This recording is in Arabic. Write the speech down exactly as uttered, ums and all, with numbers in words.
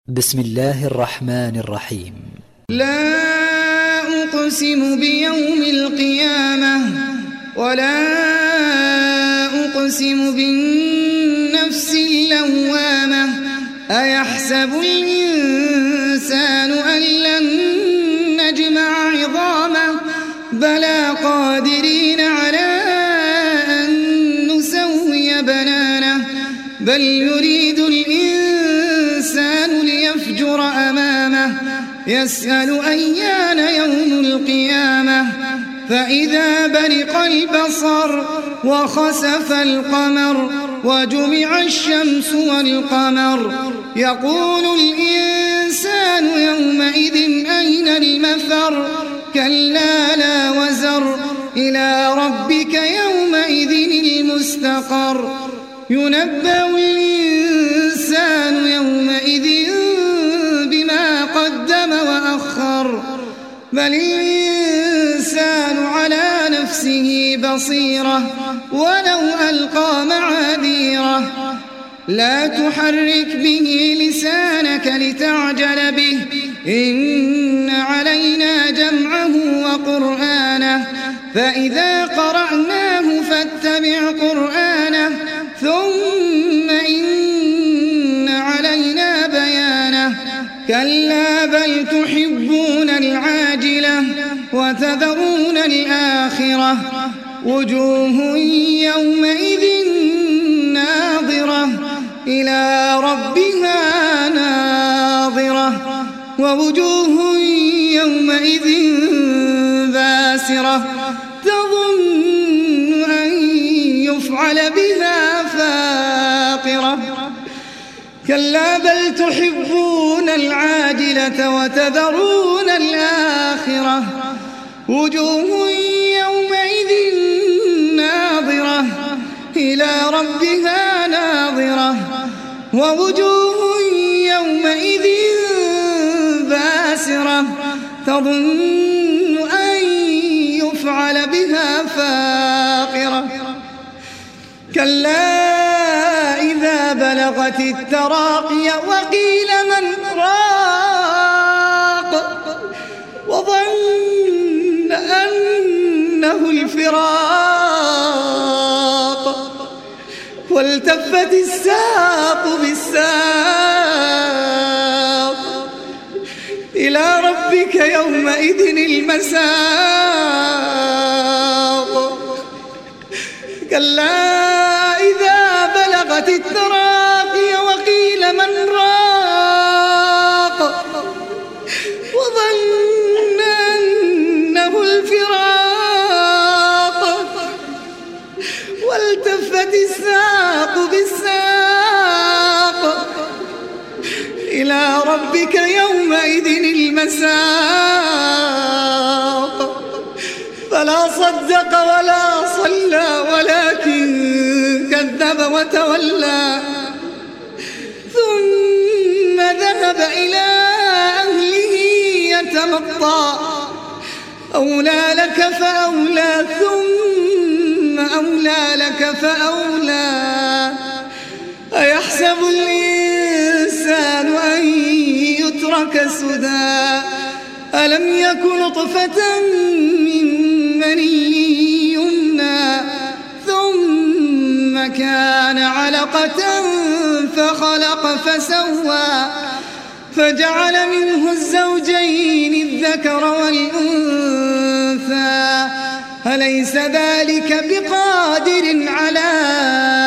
بسم الله الرحمن الرحيم. لا أقسم بيوم القيامة ولا أقسم بالنفس اللوامة أيحسب الإنسان أن لن نجمع عظامه بلى قادرين على أن نسوي بنانه بل يريد الإنسان ليفجر أمامه يسأل أيان يوم القيامة فإذا برق البصر وخسف القمر وجمع الشمس والقمر يقول الإنسان يومئذ أين المفر كلا لا وزر إلى ربك يومئذ المستقر ينبأ الإنسان يومئذ بما قدم وأخر بل الإنسان على نفسه بصيرة ولو ألقى معاذيره لا تحرك به لسانك لتعجل به إن علينا جمعه وقرآنه فإذا قرأناه فاتبع قرآنه ثم إن علينا بيانه كلا بل تحبون العاجلة وتذرون الآخرة وجوه يومئذ ناظرة إلى ربها ناظرة ووجوه يومئذ باسرة تظن أن يفعل بها فاقرة كلا بل تحبون العاجلة وتذرون الآخرة وجوه يومئذ ناظرة إلى ربها ناظرة ووجوه يومئذ باسرة تظن أن يفعل بها فاقرة كلا إذا بلغت التراقي وقيل من راق وظن أنه الفراق والتفت الساق بالساق إلى ربك يومئذ المساق كلا إذا بلغت التراقي وقيل من راق وظن أنه الفراق والتفت الساق بالساق إلى ربك يومئذ المساق فلا صدق ولا صلى ولكن كذب وتولى ثم ذهب إلى أهله يتمطى أولى لك فأولى ثم أولى لك فأولى أيحسب الإنسان أن يترك سدى ألم يك نطفة من مني يمنى ثم كان علقة فخلق فسوى فجعل منه الزوجين الذكر والأنثى أليس ذلك بقادر على